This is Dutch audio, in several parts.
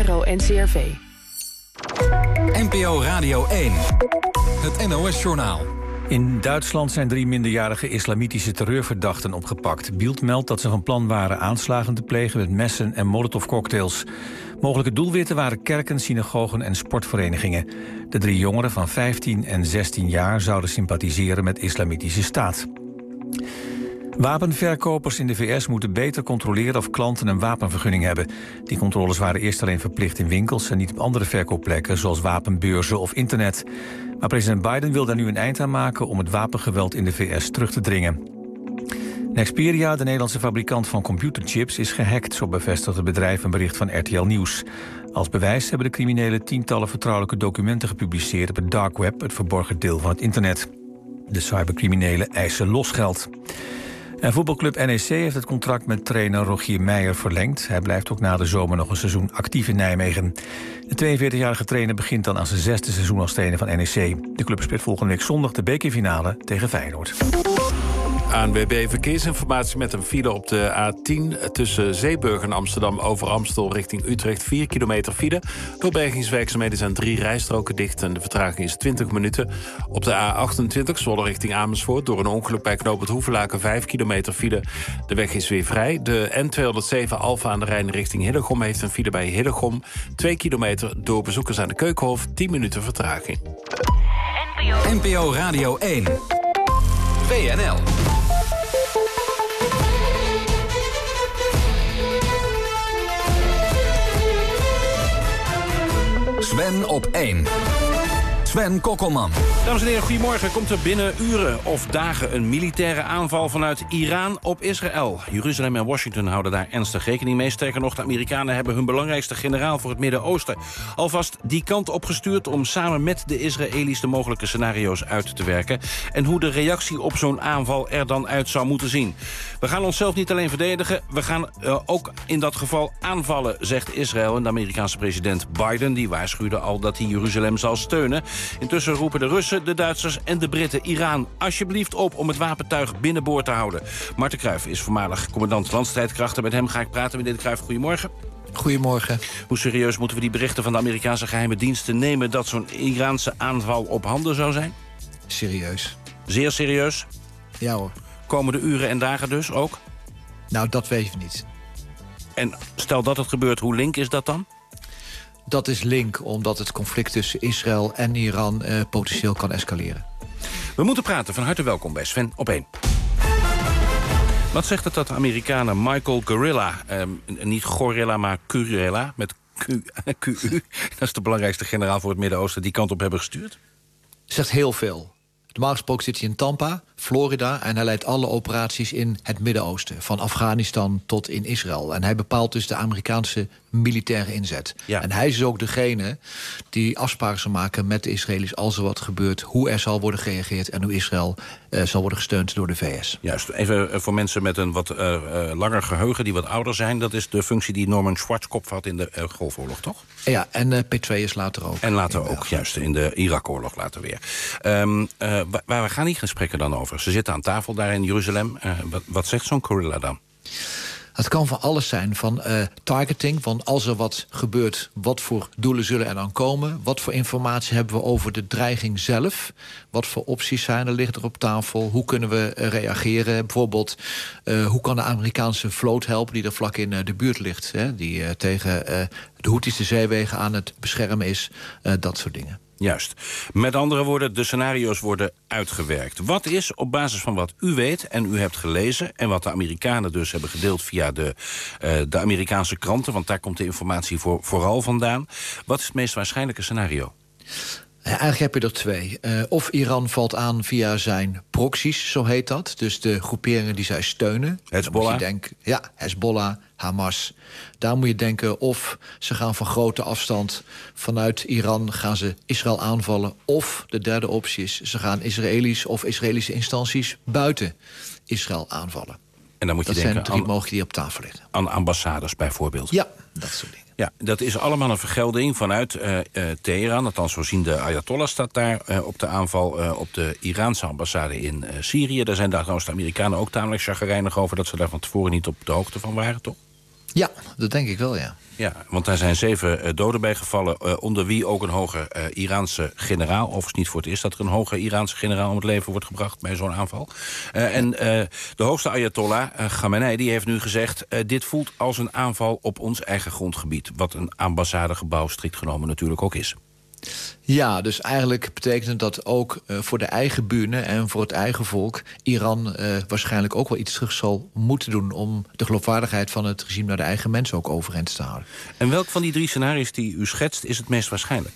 VPRO NCRV. NPO Radio 1. Het NOS-journaal. In Duitsland zijn 3 minderjarige islamitische terreurverdachten opgepakt. Bild meldt dat ze van plan waren aanslagen te plegen met messen en molotovcocktails. Mogelijke doelwitten waren kerken, synagogen en sportverenigingen. De 3 jongeren van 15 en 16 jaar zouden sympathiseren met Islamitische Staat. Wapenverkopers in de VS moeten beter controleren of klanten een wapenvergunning hebben. Die controles waren eerst alleen verplicht in winkels en niet op andere verkoopplekken zoals wapenbeurzen of internet. Maar president Biden wil daar nu een eind aan maken om het wapengeweld in de VS terug te dringen. Nexperia, de Nederlandse fabrikant van computerchips, is gehackt, zo bevestigt het bedrijf een bericht van RTL Nieuws. Als bewijs hebben de criminelen tientallen vertrouwelijke documenten gepubliceerd op het dark web, het verborgen deel van het internet. De cybercriminelen eisen losgeld. En voetbalclub NEC heeft het contract met trainer Rogier Meijer verlengd. Hij blijft ook na de zomer nog een seizoen actief in Nijmegen. De 42-jarige trainer begint dan aan zijn 6e seizoen als trainer van NEC. De club speelt volgende week zondag de bekerfinale tegen Feyenoord. ANWB Verkeersinformatie met een file op de A10... tussen Zeeburg en Amsterdam over Amstel richting Utrecht. 4 kilometer file. Door bergingswerkzaamheden zijn 3 rijstroken dicht... en de vertraging is 20 minuten. Op de A28 Zwolle richting Amersfoort... door een ongeluk bij knooppunt Hoevelaken 5 kilometer file. De weg is weer vrij. De N207 Alphen aan de Rijn richting Hillegom... heeft een file bij Hillegom. 2 kilometer door bezoekers aan de Keukenhof. 10 minuten vertraging. NPO Radio 1. WNL. Sven op 1. Sven Kokkelman. Dames en heren, goedemorgen. Komt er binnen uren of dagen een militaire aanval vanuit Iran op Israël? Jeruzalem en Washington houden daar ernstig rekening mee. Sterker nog, de Amerikanen hebben hun belangrijkste generaal voor het Midden-Oosten alvast die kant opgestuurd om samen met de Israëli's de mogelijke scenario's uit te werken. En hoe de reactie op zo'n aanval er dan uit zou moeten zien. We gaan onszelf niet alleen verdedigen, we gaan ook in dat geval aanvallen, zegt Israël. En de Amerikaanse president Biden die waarschuwde al dat hij Jeruzalem zal steunen. Intussen roepen de Russen, de Duitsers en de Britten Iran alsjeblieft op om het wapentuig binnenboord te houden. Marten Cruijff is voormalig commandant landstrijdkrachten. Met hem ga ik praten. Meneer de Cruijff, goedemorgen. Goedemorgen. Hoe serieus moeten we die berichten van de Amerikaanse geheime diensten nemen dat zo'n Iraanse aanval op handen zou zijn? Serieus. Zeer serieus? Ja hoor. Komende uren en dagen dus ook? Nou, dat weten we niet. En stel dat het gebeurt, hoe link is dat dan? Dat is link, omdat het conflict tussen Israël en Iran potentieel kan escaleren. We moeten praten. Van harte welkom bij Sven op 1. Wat zegt het dat de Amerikanen Michael Guerrilla, niet Gorilla, maar Kurilla, met QU, dat is de belangrijkste generaal voor het Midden-Oosten, die kant op hebben gestuurd? Zegt heel veel. Normaal gesproken zit hij in Tampa, Florida, en hij leidt alle operaties in het Midden-Oosten, van Afghanistan tot in Israël. En hij bepaalt dus de Amerikaanse militaire inzet. Ja. En hij is ook degene die afspraken zal maken met de Israëli's als er wat gebeurt, hoe er zal worden gereageerd en hoe Israël zal worden gesteund door de VS. Juist, even voor mensen met een wat langer geheugen, die wat ouder zijn, dat is de functie die Norman Schwarzkopf had in de Golfoorlog, toch? Ja, en Petraeus later ook. En later ook, juist, in de Irak-oorlog later weer. Waar gaan die gesprekken dan over? Ze zitten aan tafel daar in Jeruzalem. Wat zegt zo'n Kurilla dan? Het kan van alles zijn, van targeting, van als er wat gebeurt, wat voor doelen zullen er dan komen? Wat voor informatie hebben we over de dreiging zelf? Wat voor opties zijn er, liggen er op tafel? Hoe kunnen we reageren? Bijvoorbeeld, hoe kan de Amerikaanse vloot helpen die er vlak in de buurt ligt? Hè? Die tegen de Houthis de zeewegen aan het beschermen is, dat soort dingen. Juist. Met andere woorden, de scenario's worden uitgewerkt. Wat is, op basis van wat u weet en u hebt gelezen, en wat de Amerikanen dus hebben gedeeld via de Amerikaanse kranten, want daar komt de informatie vooral vandaan, wat is het meest waarschijnlijke scenario? Eigenlijk heb je er 2. Of Iran valt aan via zijn proxies, zo heet dat. Dus de groeperingen die zij steunen. Hezbollah? Hezbollah, Hamas. Daar moet je denken of ze gaan van grote afstand vanuit Iran gaan ze Israël aanvallen. Of de derde optie is, ze gaan Israëli's of Israëlische instanties buiten Israël aanvallen. En dan moet je dat denken zijn 3 mogelijkheden die op tafel liggen. Aan ambassades bijvoorbeeld. Ja, dat soort dingen. Ja, dat is allemaal een vergelding vanuit Teheran. Althans, zo zien de Ayatollah staat daar op de aanval op de Iraanse ambassade in Syrië. Daar zijn daar trouwens de Amerikanen ook tamelijk chagrijnig over dat ze daar van tevoren niet op de hoogte van waren, toch? Ja, dat denk ik wel, ja. Ja, want daar zijn 7 doden bij gevallen, onder wie ook een hoge Iraanse generaal. Overigens niet voor het eerst dat er een hoge Iraanse generaal om het leven wordt gebracht bij zo'n aanval. De hoogste Ayatollah, Khamenei, die heeft nu gezegd, dit voelt als een aanval op ons eigen grondgebied. Wat een ambassadegebouw strikt genomen natuurlijk ook is. Ja, dus eigenlijk betekent dat ook voor de eigen buren en voor het eigen volk Iran waarschijnlijk ook wel iets terug zal moeten doen om de geloofwaardigheid van het regime naar de eigen mensen ook overeind te houden. En welk van die 3 scenario's die u schetst is het meest waarschijnlijk?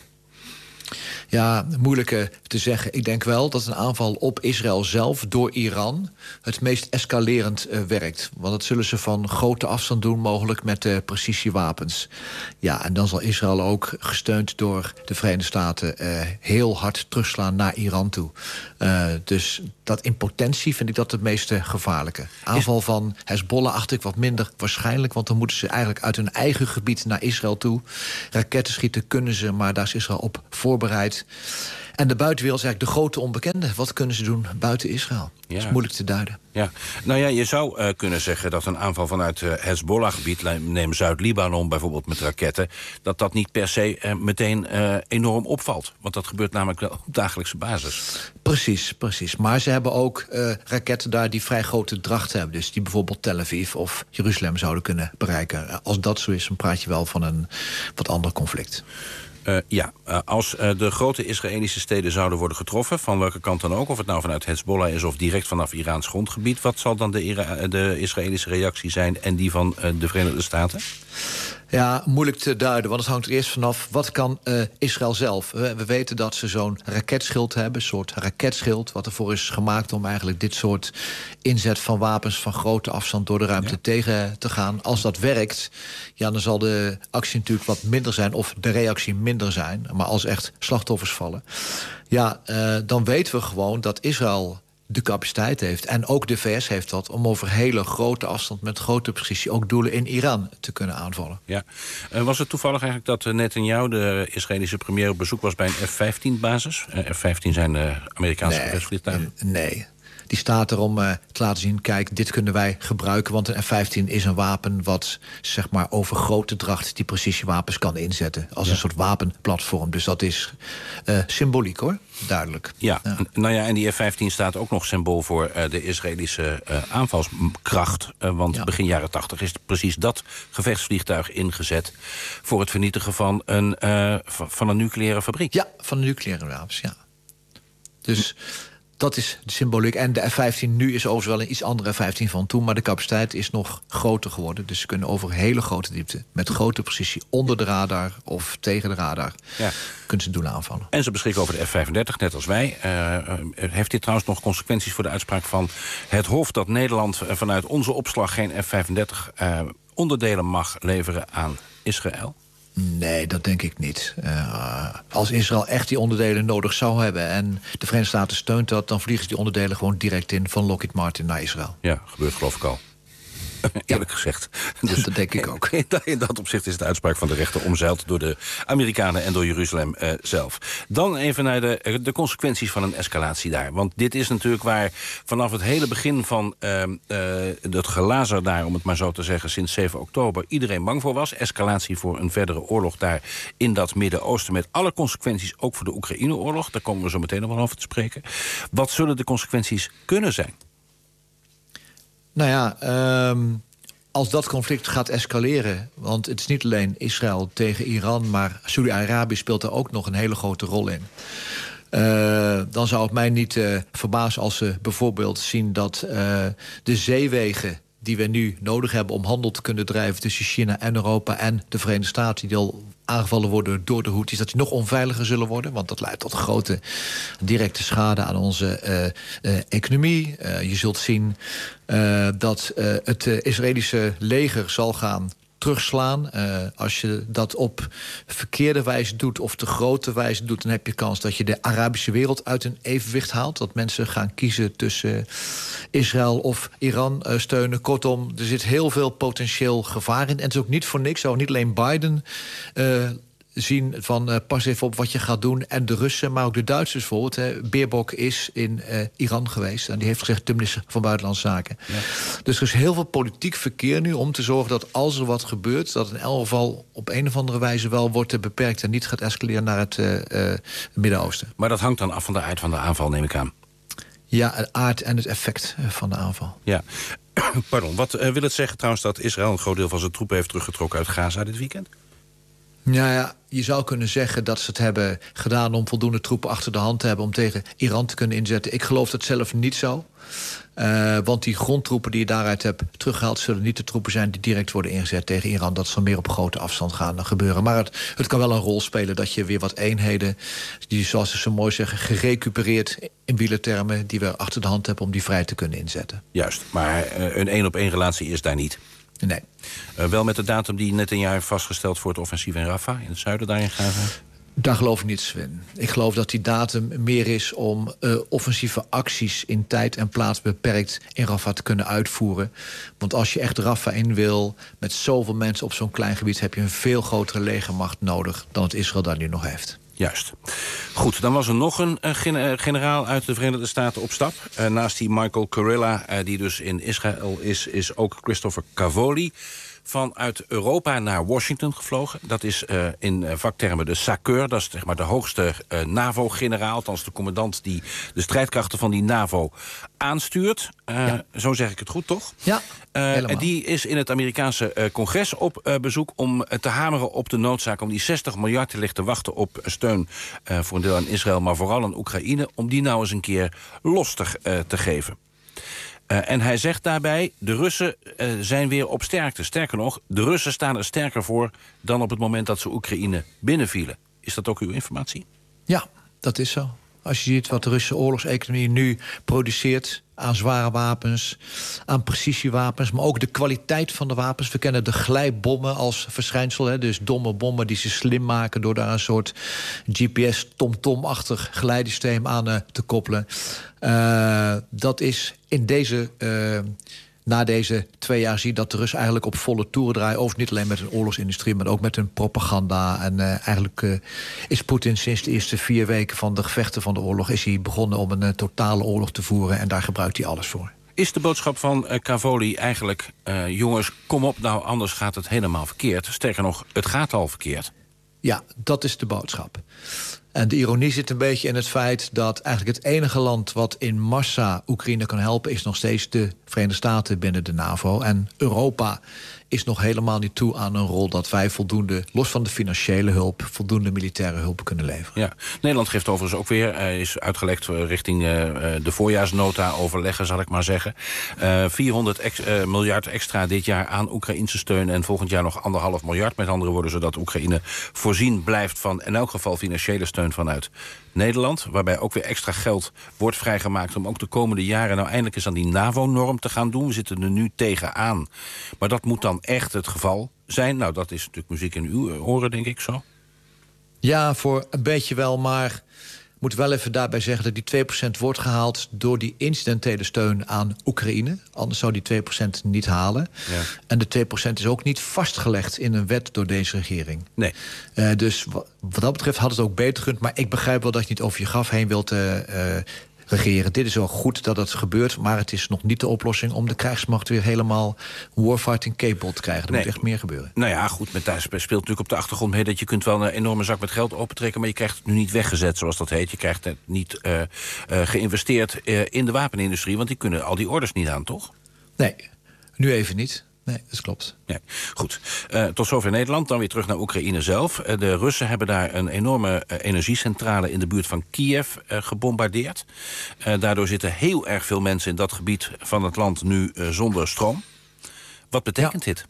Ja, moeilijk te zeggen. Ik denk wel dat een aanval op Israël zelf door Iran het meest escalerend werkt. Want dat zullen ze van grote afstand doen, mogelijk met precisiewapens. Ja, en dan zal Israël ook, gesteund door de Verenigde Staten, heel hard terugslaan naar Iran toe. Dus dat in potentie vind ik dat het meest gevaarlijke. Aanval van Hezbollah acht ik wat minder waarschijnlijk, want dan moeten ze eigenlijk uit hun eigen gebied naar Israël toe. Raketten schieten kunnen ze, maar daar is Israël op voorbereid. En de buitenwereld is eigenlijk de grote onbekende. Wat kunnen ze doen buiten Israël? Ja. Dat is moeilijk te duiden. Ja. Nou ja, je zou kunnen zeggen dat een aanval vanuit Hezbollah-gebied, neem Zuid-Libanon bijvoorbeeld met raketten, dat niet per se meteen enorm opvalt. Want dat gebeurt namelijk op dagelijkse basis. Precies. Maar ze hebben ook raketten daar die vrij grote dracht hebben. Dus die bijvoorbeeld Tel Aviv of Jeruzalem zouden kunnen bereiken. Als dat zo is, dan praat je wel van een wat ander conflict. Als de grote Israëlische steden zouden worden getroffen, van welke kant dan ook, of het nou vanuit Hezbollah is of direct vanaf Iraans grondgebied, wat zal dan de Israëlische reactie zijn en die van de Verenigde Staten? Ja, moeilijk te duiden, want het hangt er eerst vanaf wat kan Israël zelf. We weten dat ze zo'n raketschild hebben, een soort raketschild, wat ervoor is gemaakt om eigenlijk dit soort inzet van wapens van grote afstand door de ruimte tegen te gaan. Als dat werkt, ja, dan zal de actie natuurlijk wat minder zijn of de reactie minder zijn. Maar als echt slachtoffers vallen, ja, dan weten we gewoon dat Israël de capaciteit heeft, en ook de VS heeft dat, om over hele grote afstand met grote precisie ook doelen in Iran te kunnen aanvallen. Ja. Was het toevallig eigenlijk dat Netanyahu, de Israëlische premier, op bezoek was bij een F-15-basis? F-15 zijn de Amerikaanse gevechtsvliegtuigen. Nee. Die staat er om te laten zien, kijk, dit kunnen wij gebruiken, want een F-15 is een wapen wat zeg maar over grote dracht die precisiewapens kan inzetten. Als een soort wapenplatform. Dus dat is symboliek, hoor. Duidelijk. Ja, nou ja, en die F-15 staat ook nog symbool voor de Israëlische aanvalskracht. Want begin jaren 80 is precies dat gevechtsvliegtuig ingezet voor het vernietigen van een nucleaire fabriek. Ja, van de nucleaire wapens, ja. Dus dat is de symboliek. En de F-15 nu is overigens wel een iets andere F-15 van toen, maar de capaciteit is nog groter geworden. Dus ze kunnen over hele grote diepte, met grote precisie, onder de radar of tegen de radar, kunnen ze doelen aanvallen. En ze beschikken over de F-35, net als wij. Heeft dit trouwens nog consequenties voor de uitspraak van het Hof dat Nederland vanuit onze opslag geen F-35 onderdelen mag leveren aan Israël? Nee, dat denk ik niet. Als Israël echt die onderdelen nodig zou hebben en de Verenigde Staten steunt dat, dan vliegen ze die onderdelen gewoon direct in van Lockheed Martin naar Israël. Ja, gebeurt geloof ik al. Eerlijk gezegd. Dus dat denk ik ook. In dat opzicht is de uitspraak van de rechter omzeild door de Amerikanen en door Jeruzalem zelf. Dan even naar de consequenties van een escalatie daar. Want dit is natuurlijk waar vanaf het hele begin van het gelazer daar, om het maar zo te zeggen, sinds 7 oktober... iedereen bang voor was. Escalatie voor een verdere oorlog daar in dat Midden-Oosten, met alle consequenties, ook voor de Oekraïne-oorlog. Daar komen we zo meteen nog wel over te spreken. Wat zullen de consequenties kunnen zijn? Nou ja, als dat conflict gaat escaleren, want het is niet alleen Israël tegen Iran, maar Saudi-Arabië speelt daar ook nog een hele grote rol in. Dan zou het mij niet verbazen als we bijvoorbeeld zien dat de zeewegen die we nu nodig hebben om handel te kunnen drijven tussen China en Europa en de Verenigde Staten, die al aangevallen worden door de Houthis, dat die nog onveiliger zullen worden. Want dat leidt tot grote directe schade aan onze economie. Je zult zien dat het Israëlische leger zal gaan terugslaan. Als je dat op verkeerde wijze doet of te grote wijze doet, dan heb je kans dat je de Arabische wereld uit een evenwicht haalt. Dat mensen gaan kiezen tussen Israël of Iran steunen. Kortom, er zit heel veel potentieel gevaar in. En het is ook niet voor niks. Niet alleen Biden zien van pas even op wat je gaat doen. En de Russen, maar ook de Duitsers bijvoorbeeld. Baerbock is in Iran geweest. En die heeft gezegd, de minister van Buitenlandse Zaken. Ja. Dus er is heel veel politiek verkeer nu om te zorgen dat als er wat gebeurt, dat in elk geval op een of andere wijze wel wordt beperkt en niet gaat escaleren naar het Midden-Oosten. Maar dat hangt dan af van de aard van de aanval, neem ik aan. Ja, het aard en het effect van de aanval. Ja. Pardon, wat wil het zeggen trouwens dat Israël een groot deel van zijn troepen heeft teruggetrokken uit Gaza dit weekend? Ja, je zou kunnen zeggen dat ze het hebben gedaan om voldoende troepen achter de hand te hebben om tegen Iran te kunnen inzetten. Ik geloof dat zelf niet zo. Want die grondtroepen die je daaruit hebt teruggehaald zullen niet de troepen zijn die direct worden ingezet tegen Iran. Dat zal meer op grote afstand gaan gebeuren. Maar het kan wel een rol spelen dat je weer wat eenheden, die zoals ze zo mooi zeggen, gerecupereerd in wielertermen, die we achter de hand hebben om die vrij te kunnen inzetten. Juist, maar een 1-op-1 relatie is daar niet. Nee. Wel met de datum die net een jaar heeft vastgesteld voor het offensief in Rafah, in het zuiden daar in Gaza? Daar geloof ik niet, Sven. Ik geloof dat die datum meer is om offensieve acties in tijd en plaats beperkt in Rafah te kunnen uitvoeren. Want als je echt Rafah in wil, met zoveel mensen op zo'n klein gebied, heb je een veel grotere legermacht nodig dan het Israël daar nu nog heeft. Juist. Goed, dan was er nog een generaal uit de Verenigde Staten op stap. Naast die Michael Kurilla, die dus in Israël is ook Christopher Cavoli vanuit Europa naar Washington gevlogen. Dat is in vaktermen de SACEUR, dat is zeg maar de hoogste NAVO-generaal, althans de commandant die de strijdkrachten van die NAVO aanstuurt. Zo zeg ik het goed, toch? Ja, helemaal. Die is in het Amerikaanse congres op bezoek om te hameren op de noodzaak om die 60 miljard te ligt te wachten op steun voor een deel aan Israël, maar vooral aan Oekraïne, om die nou eens een keer los te geven. En hij zegt daarbij, de Russen zijn weer op sterkte. Sterker nog, de Russen staan er sterker voor dan op het moment dat ze Oekraïne binnenvielen. Is dat ook uw informatie? Ja, dat is zo. Als je ziet wat de Russische oorlogseconomie nu produceert aan zware wapens, aan precisiewapens, maar ook de kwaliteit van de wapens. We kennen de glijbommen als verschijnsel, hè, dus domme bommen die ze slim maken door daar een soort GPS-tom-tom-achtig geleidesysteem aan te koppelen. Dat is in deze na deze 2 jaar zie je dat de Russen eigenlijk op volle toeren draaien. Overigens niet alleen met hun oorlogsindustrie, maar ook met hun propaganda. En eigenlijk is Poetin sinds de eerste 4 weken van de gevechten van de oorlog is hij begonnen om een totale oorlog te voeren. En daar gebruikt hij alles voor. Is de boodschap van Cavoli eigenlijk, jongens, kom op nou, anders gaat het helemaal verkeerd. Sterker nog, het gaat al verkeerd. Ja, dat is de boodschap. En de ironie zit een beetje in het feit dat eigenlijk het enige land wat in massa Oekraïne kan helpen is nog steeds de Verenigde Staten binnen de NAVO. En Europa is nog helemaal niet toe aan een rol dat wij voldoende, los van de financiële hulp, voldoende militaire hulp kunnen leveren. Ja, Nederland geeft overigens ook weer, is uitgelekt richting de voorjaarsnota overleggen, zal ik maar zeggen. 400 miljard extra dit jaar aan Oekraïnse steun en volgend jaar nog 1,5 miljard. Met andere woorden, zodat Oekraïne voorzien blijft van in elk geval financiële steun vanuit Nederland. Waarbij ook weer extra geld wordt vrijgemaakt om ook de komende jaren nou eindelijk eens aan die NAVO-norm te gaan doen. We zitten er nu tegenaan. Maar dat moet dan echt het geval zijn. Nou, dat is natuurlijk muziek in uw oren, denk ik zo. Ja, voor een beetje wel, maar ik moet wel even daarbij zeggen dat die 2% wordt gehaald door die incidentele steun aan Oekraïne. Anders zou die 2% niet halen. Ja. En de 2% is ook niet vastgelegd in een wet door deze regering. Nee. Dus wat dat betreft had het ook beter gekund. Maar ik begrijp wel dat je niet over je graf heen wilt regeren. Dit is wel goed dat het gebeurt, maar het is nog niet de oplossing om de krijgsmacht weer helemaal warfighting capable te krijgen. Er moet echt meer gebeuren. Nou ja, goed, met daar speelt natuurlijk op de achtergrond mee dat je kunt wel een enorme zak met geld opentrekken, maar je krijgt het nu niet weggezet, zoals dat heet. Je krijgt het niet geïnvesteerd in de wapenindustrie, want die kunnen al die orders niet aan, toch? Nee, nu even niet. Nee, dat klopt. Ja, goed. Tot zover Nederland. Dan weer terug naar Oekraïne zelf. De Russen hebben daar een enorme energiecentrale in de buurt van Kiev gebombardeerd. Daardoor zitten heel erg veel mensen in dat gebied van het land nu zonder stroom. Wat betekent dit?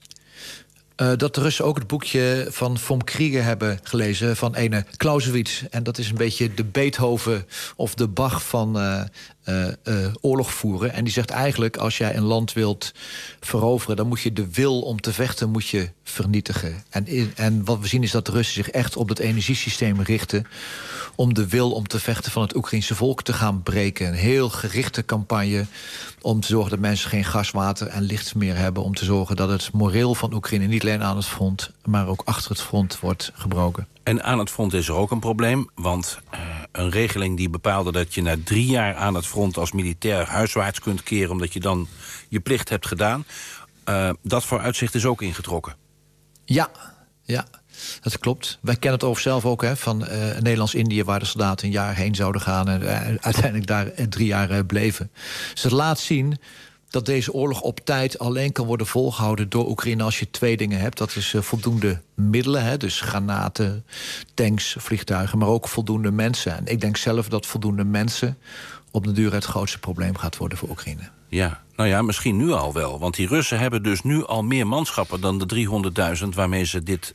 Dat de Russen ook het boekje van Vom Krieger hebben gelezen van ene Clausewitz. En dat is een beetje de Beethoven of de Bach van oorlog voeren. En die zegt eigenlijk, als jij een land wilt veroveren, dan moet je de wil om te vechten moet je vernietigen. En wat we zien is dat de Russen zich echt op het energiesysteem richten om de wil om te vechten van het Oekraïense volk te gaan breken. Een heel gerichte campagne om te zorgen dat mensen geen gas, water en licht meer hebben. Om te zorgen dat het moreel van Oekraïne niet alleen aan het front, maar ook achter het front wordt gebroken. En aan het front is er ook een probleem, want een regeling die bepaalde dat je na 3 jaar aan het front als militair huiswaarts kunt keren omdat je dan je plicht hebt gedaan, dat vooruitzicht is ook ingetrokken. Ja, dat klopt. Wij kennen het over zelf ook van Nederlands-Indië, waar de soldaten een jaar heen zouden gaan en uiteindelijk daar 3 jaar bleven. Dus het laat zien dat deze oorlog op tijd alleen kan worden volgehouden door Oekraïne als je 2 dingen hebt. Dat is voldoende middelen, dus granaten, tanks, vliegtuigen, maar ook voldoende mensen. En ik denk zelf dat voldoende mensen op de duur het grootste probleem gaat worden voor Oekraïne. Ja, nou ja, misschien nu al wel. Want die Russen hebben dus nu al meer manschappen dan de 300.000... waarmee ze dit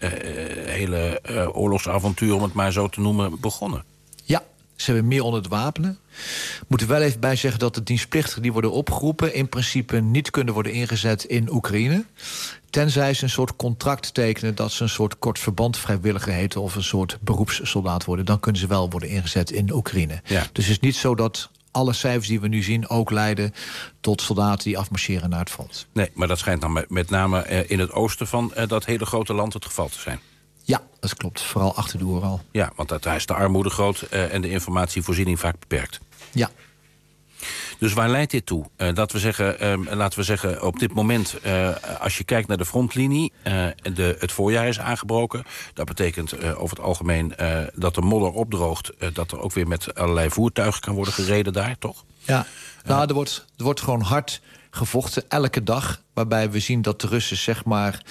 hele oorlogsavontuur, om het maar zo te noemen, begonnen. Ja, ze hebben meer onder de wapenen. Moeten wel even bij zeggen dat de dienstplichtigen die worden opgeroepen in principe niet kunnen worden ingezet in Oekraïne. Tenzij ze een soort contract tekenen dat ze een soort kort verband vrijwilliger heten of een soort beroepssoldaat worden. Dan kunnen ze wel worden ingezet in Oekraïne. Ja. Dus het is niet zo dat alle cijfers die we nu zien ook leiden tot soldaten die afmarcheren naar het front. Nee, maar dat schijnt dan met name in het oosten van dat hele grote land het geval te zijn. Ja, dat klopt. Vooral achter de Oeral. Ja, want daar is de armoede groot en de informatievoorziening vaak beperkt. Ja. Dus waar leidt dit toe? Laten we zeggen, op dit moment, als je kijkt naar de frontlinie, het voorjaar is aangebroken. Dat betekent over het algemeen dat de modder opdroogt, dat er ook weer met allerlei voertuigen kan worden gereden daar, toch? Ja, nou, er wordt gewoon hard gevochten, elke dag. Waarbij we zien dat de Russen, zeg maar,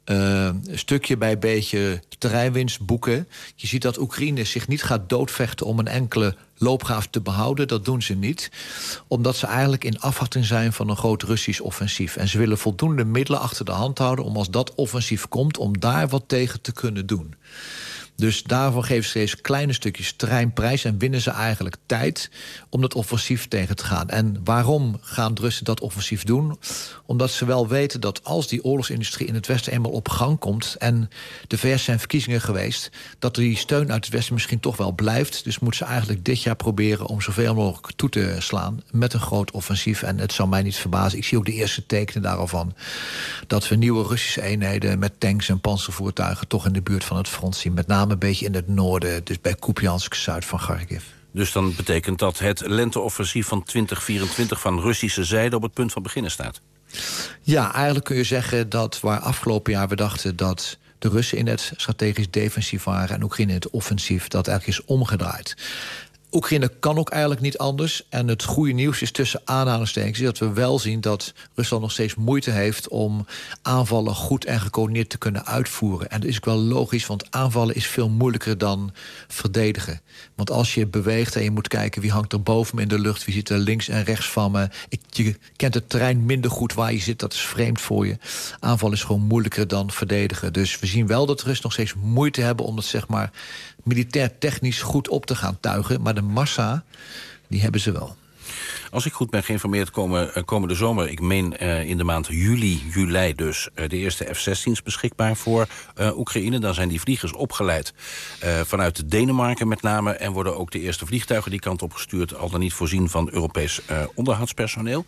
stukje bij beetje terreinwinst boeken. Je ziet dat Oekraïne zich niet gaat doodvechten om een enkele loopgraaf te behouden. Dat doen ze niet. Omdat ze eigenlijk in afwachting zijn van een groot Russisch offensief. En ze willen voldoende middelen achter de hand houden om als dat offensief komt, om daar wat tegen te kunnen doen. Dus daarvoor geven ze steeds kleine stukjes terreinprijs en winnen ze eigenlijk tijd om dat offensief tegen te gaan. En waarom gaan de Russen dat offensief doen? Omdat ze wel weten dat als die oorlogsindustrie in het Westen eenmaal op gang komt, en de VS zijn verkiezingen geweest, dat die steun uit het Westen misschien toch wel blijft. Dus moeten ze eigenlijk dit jaar proberen om zoveel mogelijk toe te slaan met een groot offensief. En het zou mij niet verbazen, ik zie ook de eerste tekenen daarvan, dat we nieuwe Russische eenheden met tanks en panzervoertuigen toch in de buurt van het front zien. Met name een beetje in het noorden, dus bij Kupiansk, zuid van Kharkiv. Dus dan betekent dat het lenteoffensief van 2024 van Russische zijde op het punt van beginnen staat? Ja, eigenlijk kun je zeggen dat waar afgelopen jaar we dachten dat de Russen in het strategisch defensief waren en Oekraïne in het offensief, dat eigenlijk is omgedraaid. Oekraïne kan ook eigenlijk niet anders. En het goede nieuws is tussen aanhalingstekens dat we wel zien dat Rusland nog steeds moeite heeft om aanvallen goed en gecoördineerd te kunnen uitvoeren. En dat is ook wel logisch, want aanvallen is veel moeilijker dan verdedigen. Want als je beweegt en je moet kijken wie hangt er boven me in de lucht, wie zit er links en rechts van me. Je kent het terrein minder goed waar je zit, dat is vreemd voor je. Aanvallen is gewoon moeilijker dan verdedigen. Dus we zien wel dat Russen nog steeds moeite hebben om het, zeg maar, militair technisch goed op te gaan tuigen. Maar de massa, die hebben ze wel. Als ik goed ben geïnformeerd, komende zomer, ik meen in de maand juli dus, de eerste F-16's beschikbaar voor Oekraïne. Dan zijn die vliegers opgeleid vanuit Denemarken met name, en worden ook de eerste vliegtuigen die kant op gestuurd, al dan niet voorzien van Europees onderhoudspersoneel.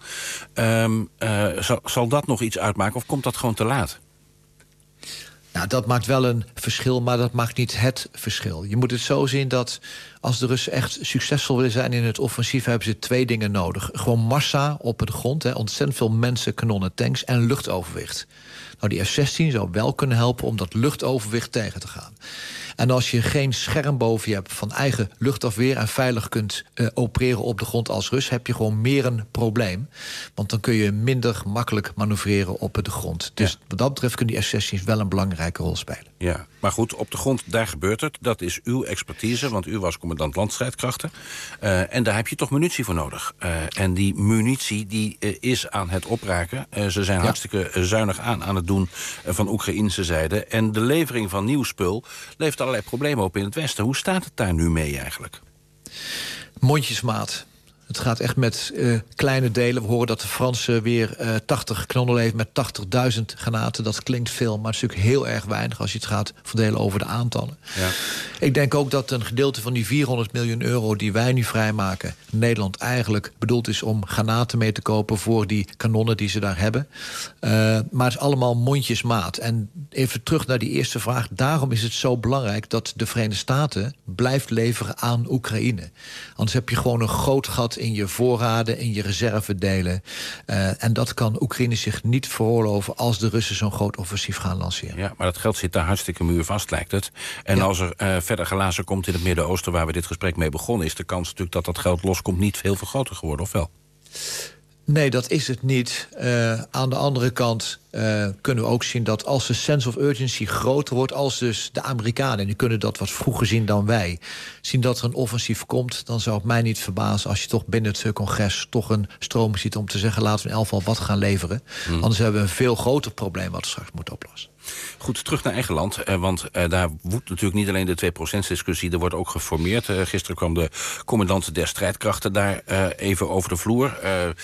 Zal dat nog iets uitmaken of komt dat gewoon te laat? Nou, dat maakt wel een verschil, maar dat maakt niet het verschil. Je moet het zo zien dat als de Russen echt succesvol willen zijn in het offensief, hebben ze 2 dingen nodig. Gewoon massa op de grond, ontzettend veel mensen, kanonnen, tanks en luchtoverwicht. Nou, die F-16 zou wel kunnen helpen om dat luchtoverwicht tegen te gaan. En als je geen scherm boven je hebt van eigen luchtafweer en veilig kunt opereren op de grond als Rus, heb je gewoon meer een probleem. Want dan kun je minder makkelijk manoeuvreren op de grond. Dus wat dat betreft kunnen die F-16's wel een belangrijke rol spelen. Ja, maar goed, op de grond, daar gebeurt het. Dat is uw expertise, want u was commandant landstrijdkrachten. En daar heb je toch munitie voor nodig. En die munitie die is aan het opraken. Ze zijn hartstikke zuinig aan het doen van Oekraïnse zijde. En de levering van nieuw spul levert allerlei problemen op in het Westen. Hoe staat het daar nu mee eigenlijk? Mondjesmaat. Het gaat echt met kleine delen. We horen dat de Fransen weer 80 kanonnen heeft met 80.000 granaten. Dat klinkt veel, maar het is natuurlijk heel erg weinig als je het gaat verdelen over de aantallen. Ja. Ik denk ook dat een gedeelte van die 400 miljoen euro die wij nu vrijmaken, Nederland eigenlijk bedoeld is om granaten mee te kopen voor die kanonnen die ze daar hebben. Maar het is allemaal mondjesmaat. En even terug naar die eerste vraag. Daarom is het zo belangrijk dat de Verenigde Staten blijft leveren aan Oekraïne. Anders heb je gewoon een groot gat in je voorraden, in je reservedelen. En dat kan Oekraïne zich niet veroorloven als de Russen zo'n groot offensief gaan lanceren. Ja, maar dat geld zit daar hartstikke muurvast, lijkt het. En als er verder glazen komt in het Midden-Oosten, waar we dit gesprek mee begonnen, is de kans natuurlijk dat dat geld loskomt niet veel groter geworden, of wel? Nee, dat is het niet. Aan de andere kant kunnen we ook zien dat als de sense of urgency groter wordt, als dus de Amerikanen, en die kunnen dat wat vroeger zien dan wij, zien dat er een offensief komt, dan zou het mij niet verbazen als je toch binnen het congres toch een stroom ziet om te zeggen, laten we in elk geval wat gaan leveren. Anders hebben we een veel groter probleem wat we straks moeten oplossen. Goed, terug naar eigen land, want daar woedt natuurlijk niet alleen de 2%-discussie, er wordt ook geformeerd. Gisteren kwam de commandant der strijdkrachten daar even over de vloer.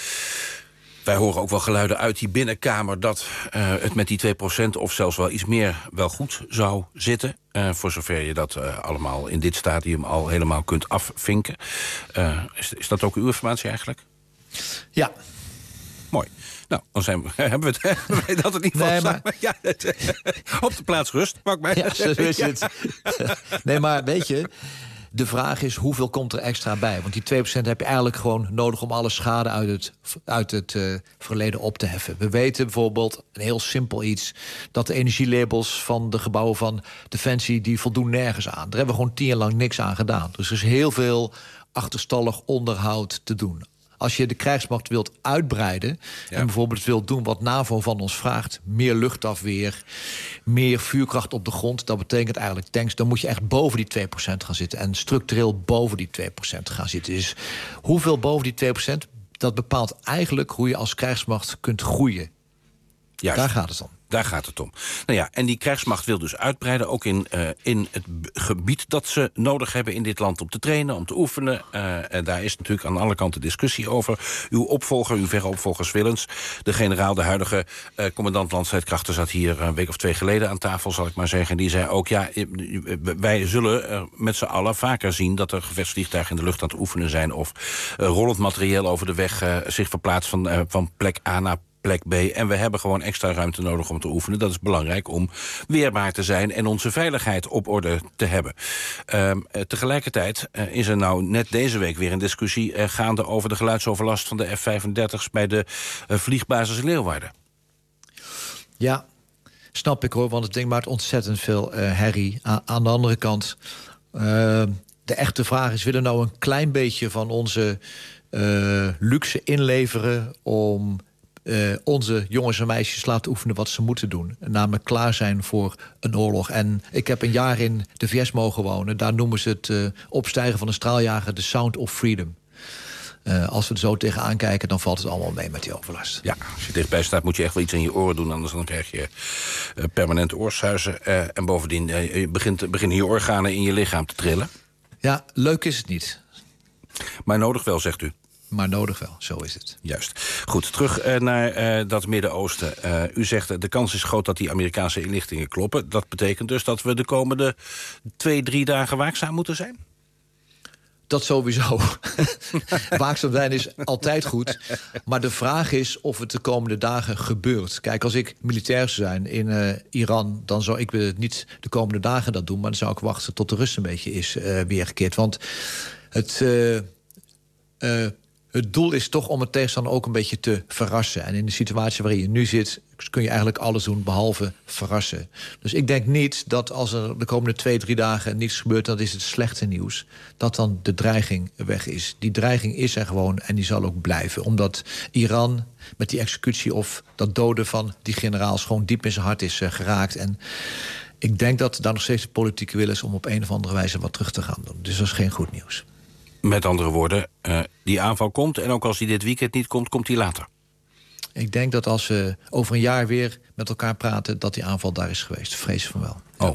Wij horen ook wel geluiden uit die binnenkamer dat het met die 2% of zelfs wel iets meer wel goed zou zitten. Voor zover je dat allemaal in dit stadium al helemaal kunt afvinken. Is dat ook uw informatie eigenlijk? Ja. Mooi. Nou, dan hebben we dat in ieder geval. Nee, maar ja, op de plaats rust, pak mij. Ja, zo is het. Nee, maar weet je, de vraag is hoeveel komt er extra bij? Want die 2% heb je eigenlijk gewoon nodig om alle schade uit het verleden op te heffen. We weten bijvoorbeeld, een heel simpel iets, dat de energielabels van de gebouwen van Defensie, die voldoen nergens aan. Daar hebben we gewoon 10 jaar lang niks aan gedaan. Dus er is heel veel achterstallig onderhoud te doen. Als je de krijgsmacht wilt uitbreiden en bijvoorbeeld wilt doen wat NAVO van ons vraagt, meer luchtafweer, meer vuurkracht op de grond, dat betekent eigenlijk tanks, dan moet je echt boven die 2% gaan zitten en structureel boven die 2% gaan zitten. Dus hoeveel boven die 2%, dat bepaalt eigenlijk hoe je als krijgsmacht kunt groeien. Juist. Daar gaat het om. Daar gaat het om. Nou ja, en die krijgsmacht wil dus uitbreiden, ook in het gebied dat ze nodig hebben in dit land om te trainen, om te oefenen. En daar is natuurlijk aan alle kanten discussie over. Uw opvolger, uw verre opvolger Willens, de generaal, de huidige commandant landstrijdkrachten, zat hier een week of 2 geleden aan tafel, zal ik maar zeggen. En die zei ook, ja, wij zullen met z'n allen vaker zien dat er gevechtsvliegtuigen in de lucht aan het oefenen zijn of rollend materieel over de weg zich verplaatst van plek A naar plek B. En we hebben gewoon extra ruimte nodig om te oefenen. Dat is belangrijk om weerbaar te zijn en onze veiligheid op orde te hebben. Tegelijkertijd is er nou net deze week weer een discussie gaande over de geluidsoverlast van de F-35's bij de vliegbasis Leeuwarden. Ja, snap ik hoor, want het ding maakt ontzettend veel herrie. Aan de andere kant, de echte vraag is, willen we nou een klein beetje van onze luxe inleveren om onze jongens en meisjes laten oefenen wat ze moeten doen. Namelijk klaar zijn voor een oorlog. En ik heb een jaar in de VS mogen wonen. Daar noemen ze het opstijgen van een straaljager de sound of freedom. Als we er zo tegenaan kijken, dan valt het allemaal mee met die overlast. Ja, als je dichtbij staat moet je echt wel iets in je oren doen, anders dan krijg je permanente oorsuizen. En bovendien beginnen je organen in je lichaam te trillen. Ja, leuk is het niet. Maar nodig wel, zegt u. Maar nodig wel, zo is het. Juist. Goed, terug naar dat Midden-Oosten. U zegt de kans is groot dat die Amerikaanse inlichtingen kloppen. Dat betekent dus dat we de komende 2-3 dagen waakzaam moeten zijn? Dat sowieso. Waakzaam zijn is altijd goed. Maar de vraag is of het de komende dagen gebeurt. Kijk, als ik militair zou zijn in Iran, dan zou ik niet de komende dagen dat doen, maar dan zou ik wachten tot de rust een beetje is weergekeerd. Want het doel is toch om het tegenstander ook een beetje te verrassen. En in de situatie waarin je nu zit, kun je eigenlijk alles doen behalve verrassen. Dus ik denk niet dat als er de komende 2-3 dagen niets gebeurt, dan is het slechte nieuws, dat dan de dreiging weg is. Die dreiging is er gewoon en die zal ook blijven. Omdat Iran met die executie of dat doden van die generaals gewoon diep in zijn hart is geraakt. En ik denk dat daar nog steeds de politieke wil is om op een of andere wijze wat terug te gaan doen. Dus dat is geen goed nieuws. Met andere woorden, die aanval komt, en ook als die dit weekend niet komt, komt die later. Ik denk dat als we over een jaar weer met elkaar praten, dat die aanval daar is geweest. Vrees van wel. Oh,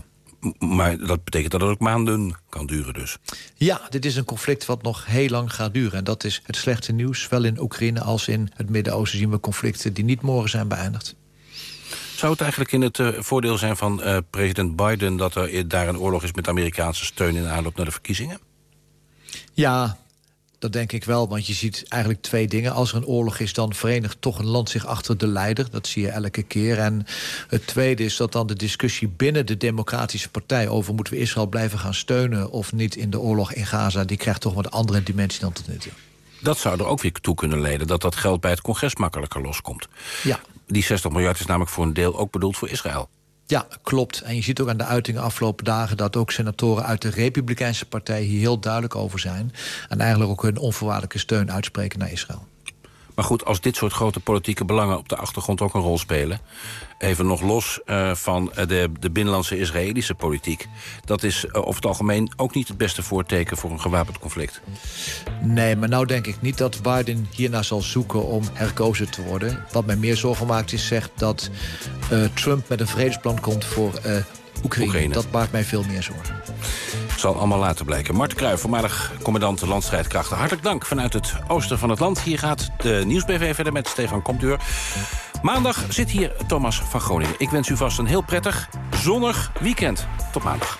Maar dat betekent dat het ook maanden kan duren dus. Ja, dit is een conflict wat nog heel lang gaat duren. En dat is het slechte nieuws. Zowel in Oekraïne als in het Midden-Oosten zien we conflicten die niet morgen zijn beëindigd. Zou het eigenlijk in het voordeel zijn van president Biden dat er daar een oorlog is met Amerikaanse steun in de aanloop naar de verkiezingen? Ja, dat denk ik wel, want je ziet eigenlijk twee dingen. Als er een oorlog is, dan verenigt toch een land zich achter de leider. Dat zie je elke keer. En het tweede is dat dan de discussie binnen de Democratische Partij over moeten we Israël blijven gaan steunen of niet in de oorlog in Gaza, die krijgt toch wat andere dimensie dan tot nu toe. Dat zou er ook weer toe kunnen leiden dat geld bij het congres makkelijker loskomt. Ja. Die 60 miljard is namelijk voor een deel ook bedoeld voor Israël. Ja, klopt. En je ziet ook aan de uitingen afgelopen dagen dat ook senatoren uit de Republikeinse Partij hier heel duidelijk over zijn. En eigenlijk ook hun onvoorwaardelijke steun uitspreken naar Israël. Maar goed, als dit soort grote politieke belangen op de achtergrond ook een rol spelen, even nog los van de binnenlandse Israëlische politiek, dat is over het algemeen ook niet het beste voorteken voor een gewapend conflict. Nee, maar nou denk ik niet dat Biden hiernaar zal zoeken om herkozen te worden. Wat mij meer zorgen maakt is zegt dat Trump met een vredesplan komt voor Oekraïne. Dat maakt mij veel meer zorgen. Zal allemaal later blijken. Mart Kruijf, voormalig commandant de landstrijdkrachten. Hartelijk dank vanuit het oosten van het land. Hier gaat de Nieuwsbv verder met Stefan Komdeur. Maandag zit hier Thomas van Groningen. Ik wens u vast een heel prettig, zonnig weekend. Tot maandag.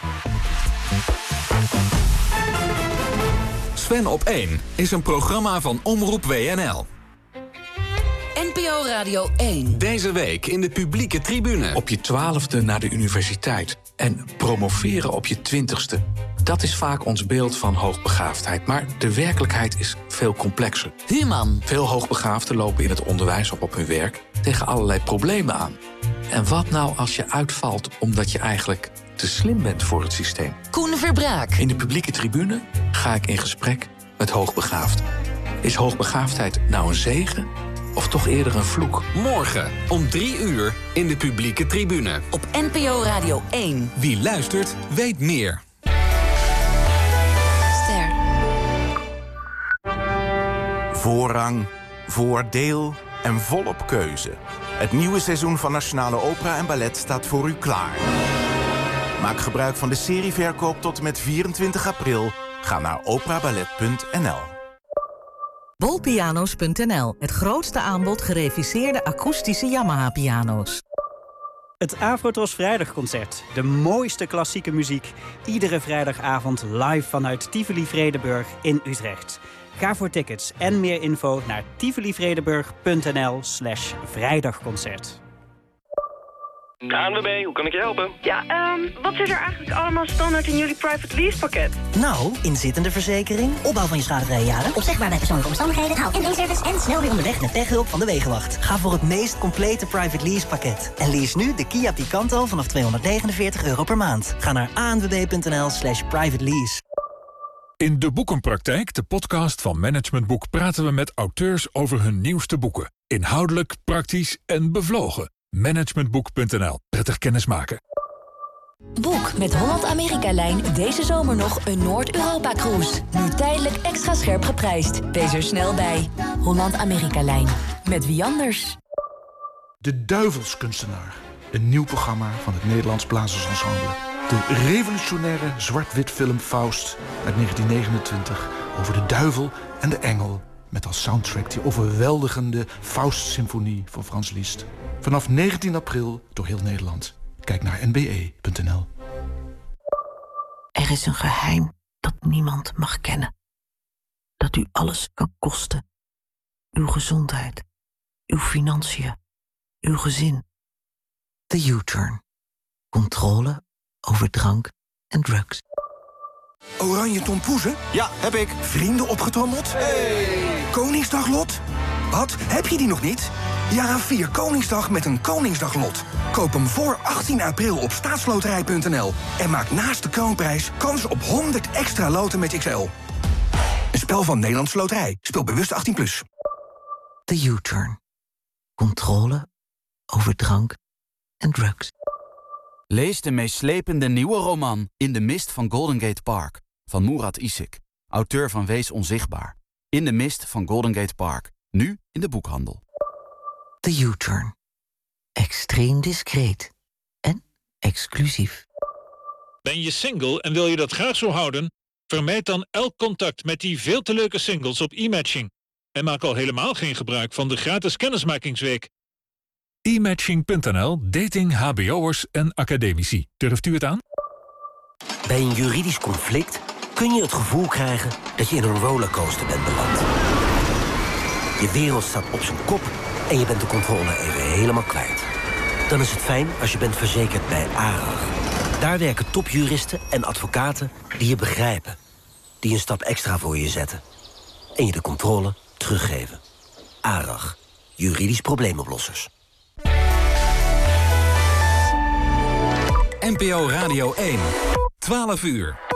Sven op 1 is een programma van Omroep WNL. NPO Radio 1. Deze week in de publieke tribune. Op je 12e naar de universiteit. En promoveren op je 20e. Dat is vaak ons beeld van hoogbegaafdheid. Maar de werkelijkheid is veel complexer. Human. Veel hoogbegaafden lopen in het onderwijs of op hun werk tegen allerlei problemen aan. En wat nou als je uitvalt omdat je eigenlijk te slim bent voor het systeem? Koen Verbraak. In de publieke tribune ga ik in gesprek met hoogbegaafden. Is hoogbegaafdheid nou een zegen of toch eerder een vloek? Morgen om 3 uur in de publieke tribune. Op NPO Radio 1. Wie luistert, weet meer. Ster. Voorrang, voordeel en volop keuze. Het nieuwe seizoen van Nationale Opera en Ballet staat voor u klaar. Maak gebruik van de serieverkoop tot en met 24 april. Ga naar operaballet.nl. Bolpiano's.nl, het grootste aanbod gereviseerde akoestische Yamaha-piano's. Het Afrotros Vrijdagconcert. De mooiste klassieke muziek. Iedere vrijdagavond live vanuit Tivoli Vredenburg in Utrecht. Ga voor tickets en meer info naar tivolivredenburg.nl/vrijdagconcert. ANWB, hoe kan ik je helpen? Ja, wat zit er eigenlijk allemaal standaard in jullie private lease pakket? Nou, inzittende verzekering, opbouw van je schadevrije jaren, opzegbaar bij persoonlijke omstandigheden, haal- en service en snel weer onderweg met techhulp van de Wegenwacht. Ga voor het meest complete private lease pakket. En lease nu de Kia Picanto vanaf €249 per maand. Ga naar anwb.nl/private lease. In De Boekenpraktijk, de podcast van Management Boek, praten we met auteurs over hun nieuwste boeken. Inhoudelijk, praktisch en bevlogen. Managementboek.nl. Prettig kennismaken. Boek met Holland-Amerika-lijn deze zomer nog een Noord-Europa-cruise. Nu tijdelijk extra scherp geprijsd. Wees er snel bij. Holland-Amerika-lijn. Met wie anders? De Duivelskunstenaar. Een nieuw programma van het Nederlands Blazersensemble. De revolutionaire zwart-wit film Faust uit 1929... over de duivel en de engel... met als soundtrack die overweldigende Faust-symfonie van Frans Liszt. Vanaf 19 april door heel Nederland. Kijk naar nbe.nl. Er is een geheim dat niemand mag kennen. Dat u alles kan kosten. Uw gezondheid, uw financiën, uw gezin. De U-turn. Controle over drank en drugs. Oranje tompoezen? Ja, heb ik. Vrienden opgetrommeld? Hey. Koningsdaglot? Wat? Heb je die nog niet? Ja, vier Koningsdag met een Koningsdaglot. Koop hem voor 18 april op staatsloterij.nl. En maak naast de kroonprijs kans op 100 extra loten met XL. Een spel van Nederlandse Loterij. Speel bewust 18+. De U-turn. Controle over drank en drugs. Lees de meeslepende nieuwe roman In de mist van Golden Gate Park van Murat Isik, auteur van Wees onzichtbaar. In de mist van Golden Gate Park, nu in de boekhandel. De U-turn. Extreem discreet en exclusief. Ben je single en wil je dat graag zo houden? Vermijd dan elk contact met die veel te leuke singles op e-matching. En maak al helemaal geen gebruik van de gratis kennismakingsweek. E-matching.nl, dating hbo'ers en academici. Durft u het aan? Bij een juridisch conflict kun je het gevoel krijgen dat je in een rollercoaster bent beland. Je wereld staat op zijn kop en je bent de controle even helemaal kwijt. Dan is het fijn als je bent verzekerd bij ARAG. Daar werken topjuristen en advocaten die je begrijpen. Die een stap extra voor je zetten. En je de controle teruggeven. ARAG. Juridisch probleemoplossers. NPO Radio 1. 12 uur.